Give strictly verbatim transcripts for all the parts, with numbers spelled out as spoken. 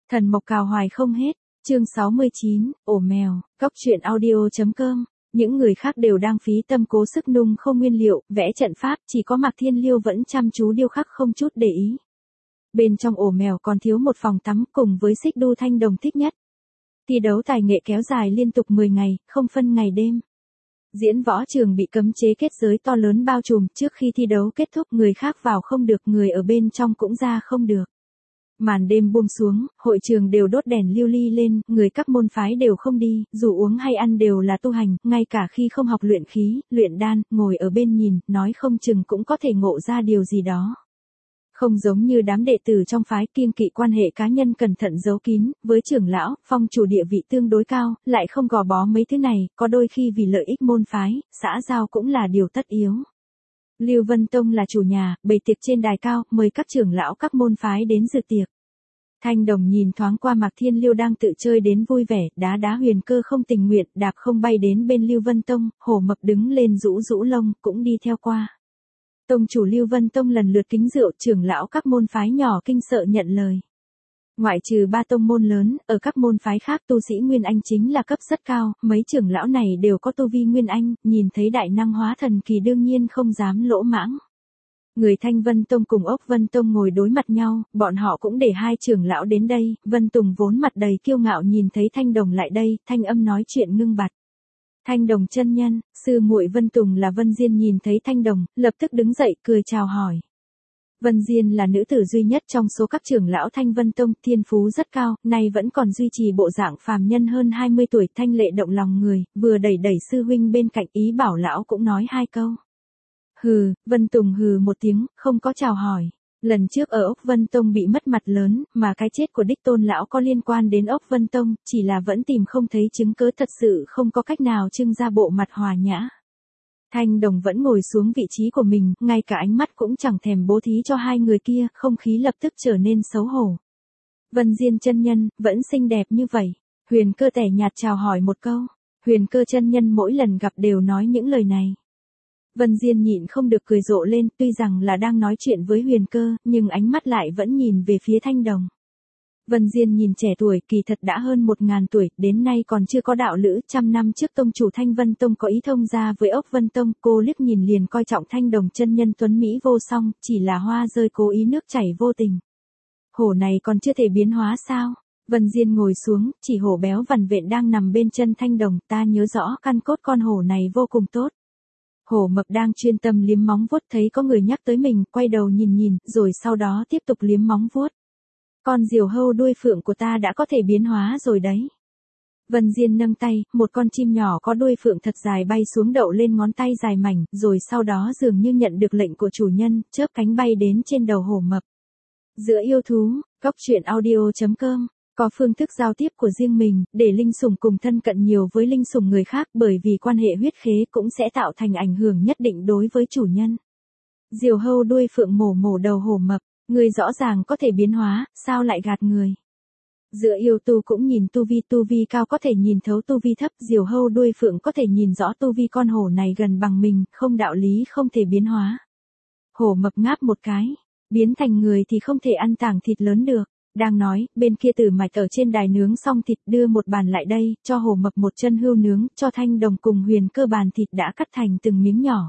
Thần mộc cào hoài không hết, chương sáu mươi chín, ổ mèo, góc truyện audio.com. Những người khác đều đang phí tâm cố sức nung không nguyên liệu, vẽ trận pháp, chỉ có Mạc Thiên Liêu vẫn chăm chú điêu khắc không chút để ý. Bên trong ổ mèo còn thiếu một phòng tắm cùng với xích đu Thanh Đồng thích nhất. Thi đấu tài nghệ kéo dài liên tục mười ngày, không phân ngày đêm. Diễn võ trường bị cấm chế kết giới to lớn bao trùm, trước khi thi đấu kết thúc người khác vào không được, người ở bên trong cũng ra không được. Màn đêm buông xuống, hội trường đều đốt đèn lưu ly lên, người các môn phái đều không đi, dù uống hay ăn đều là tu hành, ngay cả khi không học luyện khí, luyện đan, ngồi ở bên nhìn, nói không chừng cũng có thể ngộ ra điều gì đó. Không giống như đám đệ tử trong phái, kiêng kỵ quan hệ cá nhân cẩn thận giấu kín, với trưởng lão, phong chủ địa vị tương đối cao, lại không gò bó mấy thứ này, có đôi khi vì lợi ích môn phái, xã giao cũng là điều tất yếu. Lưu Vân Tông là chủ nhà, bày tiệc trên đài cao, mời các trưởng lão các môn phái đến dự tiệc. Thanh Đồng nhìn thoáng qua Mạc Thiên Liêu đang tự chơi đến vui vẻ, đá đá Huyền Cơ không tình nguyện, đạp không bay đến bên Lưu Vân Tông, Hổ Mập đứng lên rũ rũ lông, cũng đi theo qua. Tông chủ Lưu Vân Tông lần lượt kính rượu, trưởng lão các môn phái nhỏ kinh sợ nhận lời. Ngoại trừ ba tông môn lớn, ở các môn phái khác tu sĩ Nguyên Anh chính là cấp rất cao, mấy trưởng lão này đều có tu vi Nguyên Anh, nhìn thấy đại năng hóa thần kỳ đương nhiên không dám lỗ mãng. Người Thanh Vân Tông cùng Ốc Vân Tông ngồi đối mặt nhau, bọn họ cũng để hai trưởng lão đến đây, Vân Tùng vốn mặt đầy kiêu ngạo nhìn thấy Thanh Đồng lại đây, thanh âm nói chuyện ngưng bặt. Thanh Đồng chân nhân, sư muội Vân Tùng là Vân Diên nhìn thấy Thanh Đồng, lập tức đứng dậy cười chào hỏi. Vân Diên là nữ tử duy nhất trong số các trưởng lão Thanh Vân Tông, thiên phú rất cao, nay vẫn còn duy trì bộ dạng phàm nhân hơn hai mươi tuổi, thanh lệ động lòng người, vừa đẩy đẩy sư huynh bên cạnh, ý bảo lão cũng nói hai câu. Hừ, Vân Tùng hừ một tiếng, không có chào hỏi. Lần trước ở Ốc Vân Tông bị mất mặt lớn, mà cái chết của đích tôn lão có liên quan đến Ốc Vân Tông, chỉ là vẫn tìm không thấy chứng cớ, thật sự không có cách nào trưng ra bộ mặt hòa nhã. Thanh Đồng vẫn ngồi xuống vị trí của mình, ngay cả ánh mắt cũng chẳng thèm bố thí cho hai người kia, không khí lập tức trở nên xấu hổ. Vân Diên chân nhân, vẫn xinh đẹp như vậy. Huyền Cơ tẻ nhạt chào hỏi một câu. Huyền Cơ chân nhân mỗi lần gặp đều nói những lời này. Vân Diên nhịn không được cười rộ lên, tuy rằng là đang nói chuyện với Huyền Cơ, nhưng ánh mắt lại vẫn nhìn về phía Thanh Đồng. Vân Diên nhìn trẻ tuổi, kỳ thật đã hơn một ngàn tuổi, đến nay còn chưa có đạo lữ, trăm năm trước tông chủ Thanh Vân Tông có ý thông gia với Ốc Vân Tông, cô liếc nhìn liền coi trọng Thanh Đồng chân nhân tuấn mỹ vô song, chỉ là hoa rơi cố ý nước chảy vô tình. Hổ này còn chưa thể biến hóa sao? Vân Diên ngồi xuống, chỉ hổ béo vằn vện đang nằm bên chân Thanh Đồng, ta nhớ rõ căn cốt con hổ này vô cùng tốt. Hổ Mập đang chuyên tâm liếm móng vuốt, thấy có người nhắc tới mình, quay đầu nhìn nhìn, rồi sau đó tiếp tục liếm móng vuốt. Con diều hâu đuôi phượng của ta đã có thể biến hóa rồi đấy. Vân Diên nâng tay, một con chim nhỏ có đuôi phượng thật dài bay xuống đậu lên ngón tay dài mảnh, rồi sau đó dường như nhận được lệnh của chủ nhân, chớp cánh bay đến trên đầu Hổ Mập. Giữa yêu thú, góc truyện audio.com. Có phương thức giao tiếp của riêng mình, để linh sủng cùng thân cận nhiều với linh sủng người khác, bởi vì quan hệ huyết khế cũng sẽ tạo thành ảnh hưởng nhất định đối với chủ nhân. Diều hâu đuôi phượng mổ mổ đầu Hổ Mập, người rõ ràng có thể biến hóa, sao lại gạt người. Giữa yêu tu cũng nhìn tu vi, tu vi cao có thể nhìn thấu tu vi thấp, diều hâu đuôi phượng có thể nhìn rõ tu vi con hổ này gần bằng mình, không đạo lý không thể biến hóa. Hổ Mập ngáp một cái, biến thành người thì không thể ăn tảng thịt lớn được. Đang nói, bên kia Tử Mạch ở trên đài nướng xong thịt đưa một bàn lại đây, cho Hổ Mập một chân hươu nướng, cho Thanh Đồng cùng Huyền Cơ bàn thịt đã cắt thành từng miếng nhỏ.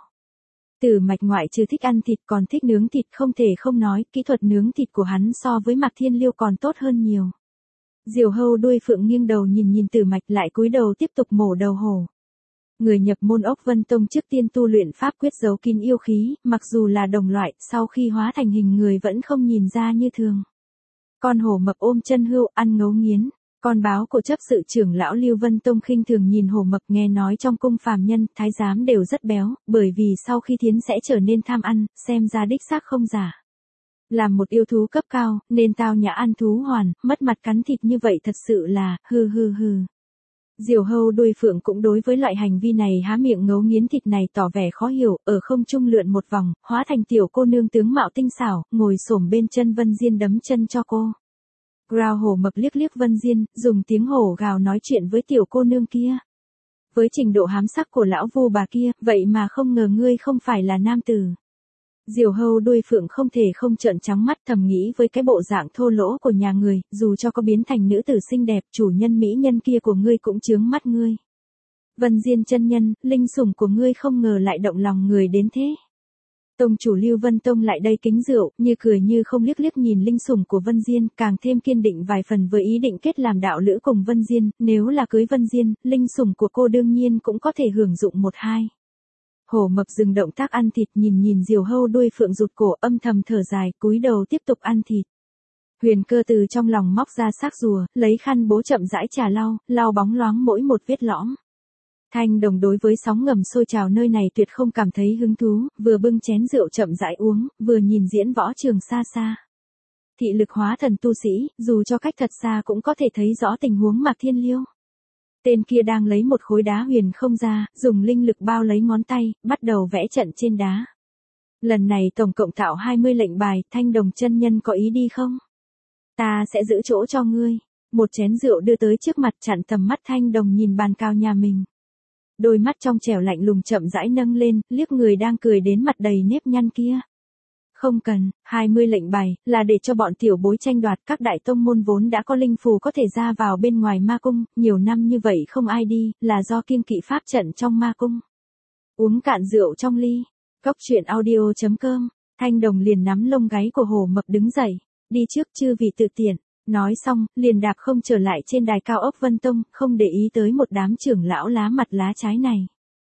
Tử Mạch ngoại trừ thích ăn thịt còn thích nướng thịt, không thể không nói, kỹ thuật nướng thịt của hắn so với Mạc Thiên Liêu còn tốt hơn nhiều. Diều hâu đuôi phượng nghiêng đầu nhìn nhìn Tử Mạch, lại cúi đầu tiếp tục mổ đầu hổ. Người nhập môn Ốc Vân Tông trước tiên tu luyện pháp quyết giấu kín yêu khí, mặc dù là đồng loại, sau khi hóa thành hình người vẫn không nhìn ra như thường. Con Hổ Mập ôm chân hươu, ăn ngấu nghiến. Con báo của chấp sự trưởng lão Lưu Vân Tông khinh thường nhìn Hổ Mập, nghe nói trong cung phàm nhân, thái giám đều rất béo, bởi vì sau khi thiến sẽ trở nên tham ăn, xem ra đích xác không giả. Làm một yêu thú cấp cao, nên tao nhã ăn thú hoàn, mất mặt cắn thịt như vậy thật sự là, hừ hừ hừ. Diều hâu đuôi phượng cũng đối với loại hành vi này há miệng ngấu nghiến thịt này tỏ vẻ khó hiểu, ở không trung lượn một vòng, hóa thành tiểu cô nương tướng mạo tinh xảo, ngồi xổm bên chân Vân Diên đấm chân cho cô. Grào Hổ Mập liếc liếc Vân Diên, dùng tiếng hổ gào nói chuyện với tiểu cô nương kia. Với trình độ hám sắc của lão vu bà kia, vậy mà không ngờ ngươi không phải là nam tử. Diều hâu đuôi phượng không thể không trợn trắng mắt, thầm nghĩ với cái bộ dạng thô lỗ của nhà người, dù cho có biến thành nữ tử xinh đẹp, chủ nhân mỹ nhân kia của ngươi cũng chướng mắt ngươi. Vân Diên chân nhân, linh sủng của ngươi không ngờ lại động lòng người đến thế. Tông chủ Lưu Vân Tông lại đây kính rượu, như cười như không, liếc liếc nhìn linh sủng của Vân Diên, càng thêm kiên định vài phần với ý định kết làm đạo lữ cùng Vân Diên, nếu là cưới Vân Diên, linh sủng của cô đương nhiên cũng có thể hưởng dụng một hai. Hổ Mập dừng động tác ăn thịt, nhìn nhìn diều hâu đuôi phượng rụt cổ, âm thầm thở dài, cúi đầu tiếp tục ăn thịt. Huyền Cơ từ trong lòng móc ra xác rùa, lấy khăn bố chậm rãi trà lau, lau bóng loáng mỗi một vết lõm. Thanh Đồng đối với sóng ngầm sôi trào nơi này tuyệt không cảm thấy hứng thú, vừa bưng chén rượu chậm rãi uống, vừa nhìn diễn võ trường xa xa. Thị lực hóa thần tu sĩ, dù cho cách thật xa cũng có thể thấy rõ tình huống Mạc Thiên Liêu. Tên kia đang lấy một khối đá huyền không ra, dùng linh lực bao lấy ngón tay, bắt đầu vẽ trận trên đá. Lần này tổng cộng tạo hai mươi lệnh bài, Thanh Đồng chân nhân có ý đi không? Ta sẽ giữ chỗ cho ngươi. Một chén rượu đưa tới trước mặt, chặn tầm mắt Thanh Đồng nhìn bàn cao nhà mình. Đôi mắt trong trẻo lạnh lùng chậm rãi nâng lên, liếc người đang cười đến mặt đầy nếp nhăn kia. Không cần, hai mươi lệnh bài, là để cho bọn tiểu bối tranh đoạt, các đại tông môn vốn đã có linh phù có thể ra vào bên ngoài ma cung, nhiều năm như vậy không ai đi, là do kiêng kỵ pháp trận trong ma cung. Uống cạn rượu trong ly, cốc truyện audio chấm com, Thanh Đồng liền nắm lông gáy của Hổ Mập đứng dậy, đi trước chư vì tự tiện. Nói xong, liền đạp không trở lại trên đài cao ốc Vân Tông, không để ý tới một đám trưởng lão lá mặt lá trái này.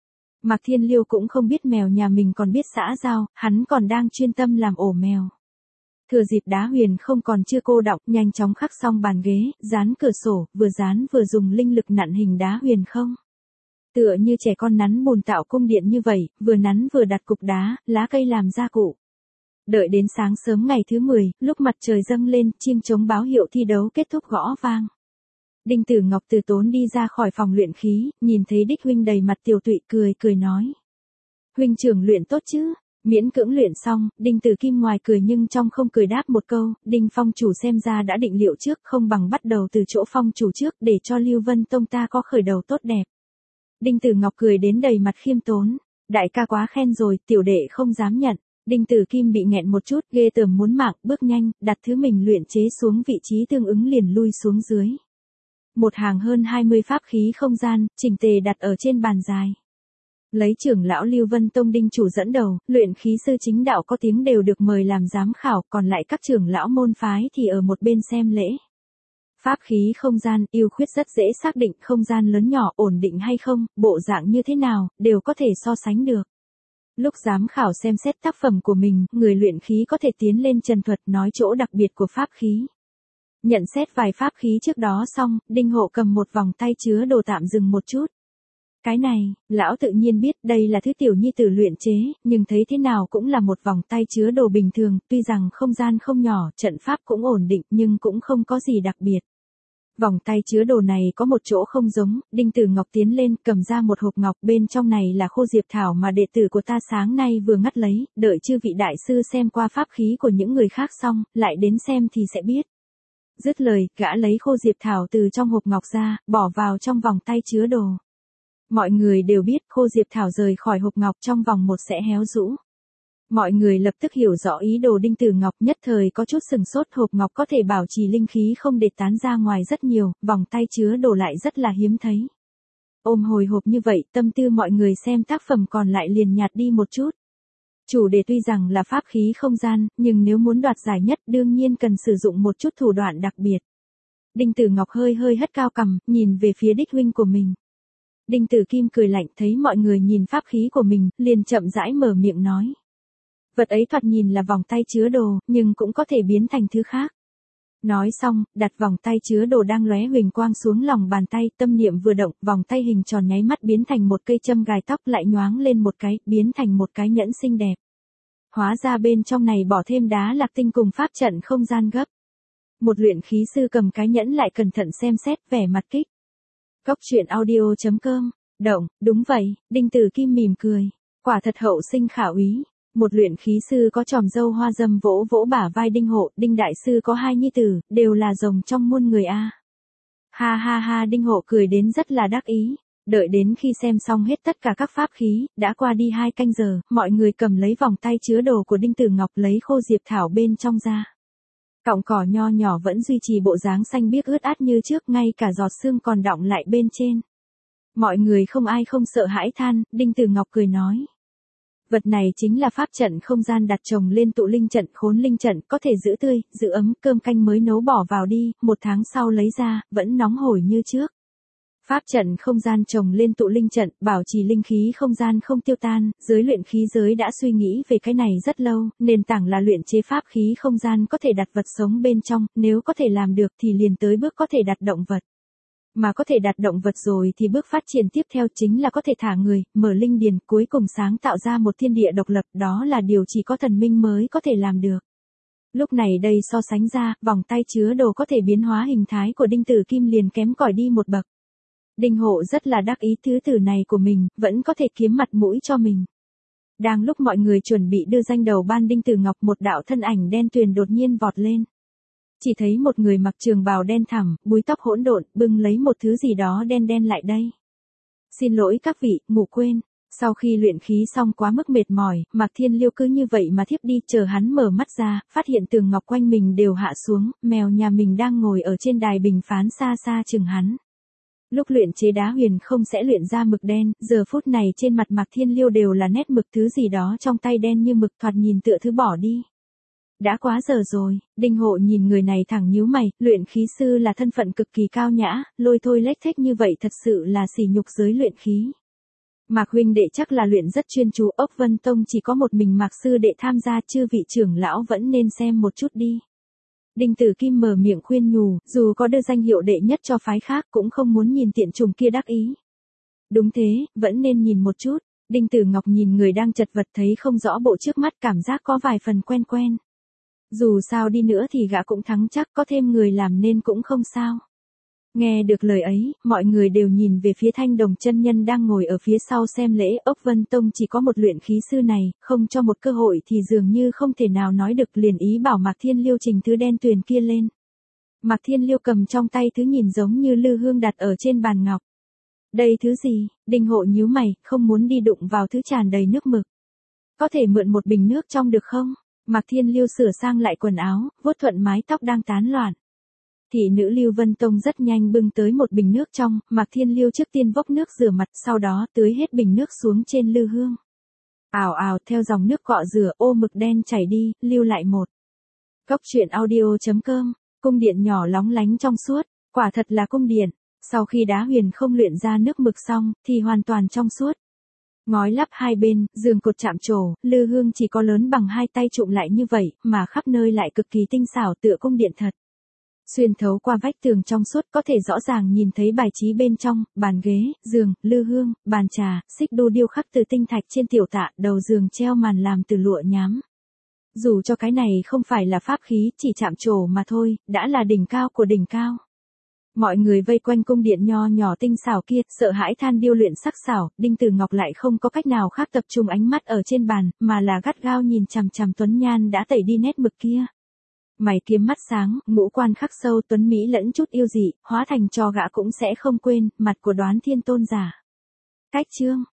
Mạc Thiên Liêu cũng không biết mèo nhà mình còn biết xã giao, hắn còn đang chuyên tâm làm ổ mèo. Thừa dịp đá huyền không còn chưa cô đọng, nhanh chóng khắc xong bàn ghế, dán cửa sổ, vừa dán vừa dùng linh lực nặn hình đá huyền không. Tựa như trẻ con nắn bùn tạo cung điện như vậy, vừa nắn vừa đặt cục đá, lá cây làm gia cụ. Đợi đến sáng sớm ngày thứ mười, lúc mặt trời dâng lên, chiêng trống báo hiệu thi đấu kết thúc gõ vang. Đinh Tử Ngọc từ tốn đi ra khỏi phòng luyện khí, nhìn thấy Đích huynh đầy mặt tiều tụy, cười cười nói. Huynh trưởng luyện tốt chứ? Miễn cưỡng luyện xong, Đinh Tử Kim ngoài cười nhưng trong không cười đáp một câu, Đinh Phong chủ xem ra đã định liệu trước, không bằng bắt đầu từ chỗ Phong chủ trước để cho Lưu Vân Tông ta có khởi đầu tốt đẹp. Đinh Tử Ngọc cười đến đầy mặt khiêm tốn, đại ca quá khen rồi, tiểu đệ không dám nhận. Đinh Tử Kim bị nghẹn một chút, ghê tởm muốn mạng, bước nhanh, đặt thứ mình luyện chế xuống vị trí tương ứng liền lui xuống dưới. Một hàng hơn hai mươi pháp khí không gian, chỉnh tề đặt ở trên bàn dài. Lấy trưởng lão Lưu Vân Tông Đinh chủ dẫn đầu, luyện khí sư chính đạo có tiếng đều được mời làm giám khảo, còn lại các trưởng lão môn phái thì ở một bên xem lễ. Pháp khí không gian, ưu khuyết rất dễ xác định, không gian lớn nhỏ, ổn định hay không, bộ dạng như thế nào, đều có thể so sánh được. Lúc giám khảo xem xét tác phẩm của mình, người luyện khí có thể tiến lên trần thuật nói chỗ đặc biệt của pháp khí. Nhận xét vài pháp khí trước đó xong, Đinh Hộ cầm một vòng tay chứa đồ tạm dừng một chút. Cái này, lão tự nhiên biết đây là thứ tiểu nhi tử luyện chế, nhưng thấy thế nào cũng là một vòng tay chứa đồ bình thường, tuy rằng không gian không nhỏ, trận pháp cũng ổn định nhưng cũng không có gì đặc biệt. Vòng tay chứa đồ này có một chỗ không giống, Đinh Tử Ngọc tiến lên, cầm ra một hộp ngọc, bên trong này là khô diệp thảo mà đệ tử của ta sáng nay vừa ngắt lấy, đợi chư vị đại sư xem qua pháp khí của những người khác xong, lại đến xem thì sẽ biết. Dứt lời, gã lấy khô diệp thảo từ trong hộp ngọc ra, bỏ vào trong vòng tay chứa đồ. Mọi người đều biết khô diệp thảo rời khỏi hộp ngọc trong vòng một sẽ héo rũ. Mọi người lập tức hiểu rõ ý đồ Đinh Tử Ngọc, nhất thời có chút sừng sốt, hộp ngọc có thể bảo trì linh khí không để tán ra ngoài rất nhiều, vòng tay chứa đồ lại rất là hiếm thấy. Ôm hồi hộp như vậy, tâm tư mọi người xem tác phẩm còn lại liền nhạt đi một chút. Chủ đề tuy rằng là pháp khí không gian, nhưng nếu muốn đoạt giải nhất đương nhiên cần sử dụng một chút thủ đoạn đặc biệt. Đinh Tử Ngọc hơi hơi hất cao cằm, nhìn về phía Đích huynh của mình. Đinh Tử Kim cười lạnh, thấy mọi người nhìn pháp khí của mình, liền chậm rãi mở miệng nói. Vật ấy thoạt nhìn là vòng tay chứa đồ, nhưng cũng có thể biến thành thứ khác. Nói xong, đặt vòng tay chứa đồ đang lóe huỳnh quang xuống lòng bàn tay, tâm niệm vừa động, vòng tay hình tròn nháy mắt biến thành một cây châm gài tóc, lại nhoáng lên một cái, biến thành một cái nhẫn xinh đẹp. Hóa ra bên trong này bỏ thêm đá lạc tinh cùng pháp trận không gian gấp. Một luyện khí sư cầm cái nhẫn lại cẩn thận xem xét, vẻ mặt kích. Cốc truyện audio chấm com, động, đúng vậy, Đinh Tử Kim mỉm cười. Quả thật hậu sinh khả úy. Một luyện khí sư có tròm râu hoa râm vỗ vỗ bả vai Đinh Hộ, Đinh đại sư có hai nhi tử, đều là rồng trong muôn người a. Ha ha ha, Đinh Hộ cười đến rất là đắc ý. Đợi đến khi xem xong hết tất cả các pháp khí, đã qua đi hai canh giờ, mọi người cầm lấy vòng tay chứa đồ của Đinh Tử Ngọc lấy khô diệp thảo bên trong ra. Cọng cỏ nho nhỏ vẫn duy trì bộ dáng xanh biếc ướt át như trước, ngay cả giọt sương còn đọng lại bên trên. Mọi người không ai không sợ hãi than, Đinh Tử Ngọc cười nói. Vật này chính là pháp trận không gian đặt trồng lên tụ linh trận, khốn linh trận, có thể giữ tươi, giữ ấm, cơm canh mới nấu bỏ vào đi, một tháng sau lấy ra, vẫn nóng hổi như trước. Pháp trận không gian trồng lên tụ linh trận, bảo trì linh khí không gian không tiêu tan, giới luyện khí giới đã suy nghĩ về cái này rất lâu, nền tảng là luyện chế pháp khí không gian có thể đặt vật sống bên trong, nếu có thể làm được thì liền tới bước có thể đặt động vật. Mà có thể đặt động vật rồi thì bước phát triển tiếp theo chính là có thể thả người, mở linh điền, cuối cùng sáng tạo ra một thiên địa độc lập, đó là điều chỉ có thần minh mới có thể làm được. Lúc này đây so sánh ra, vòng tay chứa đồ có thể biến hóa hình thái của Đinh Tử Kim liền kém cỏi đi một bậc. Đinh Hộ rất là đắc ý thứ tử này của mình, vẫn có thể kiếm mặt mũi cho mình. Đang lúc mọi người chuẩn bị đưa danh đầu ban Đinh Tử Ngọc, một đạo thân ảnh đen tuyền đột nhiên vọt lên. Chỉ thấy một người mặc trường bào đen thẳm, búi tóc hỗn độn, bưng lấy một thứ gì đó đen đen lại đây. Xin lỗi các vị, ngủ quên. Sau khi luyện khí xong quá mức mệt mỏi, Mạc Thiên Liêu cứ như vậy mà thiếp đi, chờ hắn mở mắt ra, phát hiện tường ngọc quanh mình đều hạ xuống, mèo nhà mình đang ngồi ở trên đài bình phán xa xa chừng hắn. Lúc luyện chế đá huyền không sẽ luyện ra mực đen, giờ phút này trên mặt Mạc Thiên Liêu đều là nét mực, thứ gì đó trong tay đen như mực, thoạt nhìn tựa thứ bỏ đi. Đã quá giờ rồi, Đinh Hộ nhìn người này thẳng nhíu mày, luyện khí sư là thân phận cực kỳ cao nhã, lôi thôi lếch thếch như vậy thật sự là sỉ nhục giới luyện khí. Mạc huynh đệ chắc là luyện rất chuyên chú, Ốc Vân Tông chỉ có một mình Mạc sư đệ tham gia, chư vị trưởng lão vẫn nên xem một chút đi. Đinh Tử Kim mở miệng khuyên nhủ, dù có đưa danh hiệu đệ nhất cho phái khác cũng không muốn nhìn tiện trùng kia đắc ý. Đúng thế, vẫn nên nhìn một chút. Đinh Tử Ngọc nhìn người đang chật vật thấy không rõ bộ trước mắt, cảm giác có vài phần quen quen. Dù sao đi nữa thì gã cũng thắng chắc, có thêm người làm nên cũng không sao. Nghe được lời ấy, mọi người đều nhìn về phía Thanh Đồng chân nhân đang ngồi ở phía sau xem lễ. Ốc Vân Tông chỉ có một luyện khí sư này, không cho một cơ hội thì dường như không thể nào nói được, liền ý bảo Mạc Thiên Liêu trình thứ đen tuyền kia lên. Mạc Thiên Liêu cầm trong tay thứ nhìn giống như lư hương đặt ở trên bàn ngọc. Đây thứ gì? Đinh Hộ nhíu mày, không muốn đi đụng vào thứ tràn đầy nước mực. Có thể mượn một bình nước trong được không? Mạc Thiên Liêu sửa sang lại quần áo, vuốt thuận mái tóc đang tán loạn. Thị nữ Lưu Vân Tông rất nhanh bưng tới một bình nước trong, Mạc Thiên Liêu trước tiên vốc nước rửa mặt, sau đó tưới hết bình nước xuống trên lư hương. Ào ào, theo dòng nước cọ rửa, ô mực đen chảy đi, lưu lại một. Cốc truyện audio chấm com, cung điện nhỏ lóng lánh trong suốt, quả thật là cung điện. Sau khi đá huyền không luyện ra nước mực xong, thì hoàn toàn trong suốt. Ngói lắp hai bên, giường cột chạm trổ, lư hương chỉ có lớn bằng hai tay trụm lại như vậy, mà khắp nơi lại cực kỳ tinh xảo tựa cung điện thật. Xuyên thấu qua vách tường trong suốt có thể rõ ràng nhìn thấy bài trí bên trong, bàn ghế, giường, lư hương, bàn trà, xích đu điêu khắc từ tinh thạch trên tiểu tạ, đầu giường treo màn làm từ lụa nhám. Dù cho cái này không phải là pháp khí, chỉ chạm trổ mà thôi, đã là đỉnh cao của đỉnh cao. Mọi người vây quanh cung điện nho nhỏ tinh xảo kia, sợ hãi than điêu luyện sắc xảo, Đinh Tử Ngọc lại không có cách nào khác tập trung ánh mắt ở trên bàn, mà là gắt gao nhìn chằm chằm Tuấn Nhan đã tẩy đi nét mực kia. Mày kiếm mắt sáng, ngũ quan khắc sâu, tuấn mỹ lẫn chút yêu dị, hóa thành cho gã cũng sẽ không quên, mặt của Đoán Thiên tôn giả. Cách chương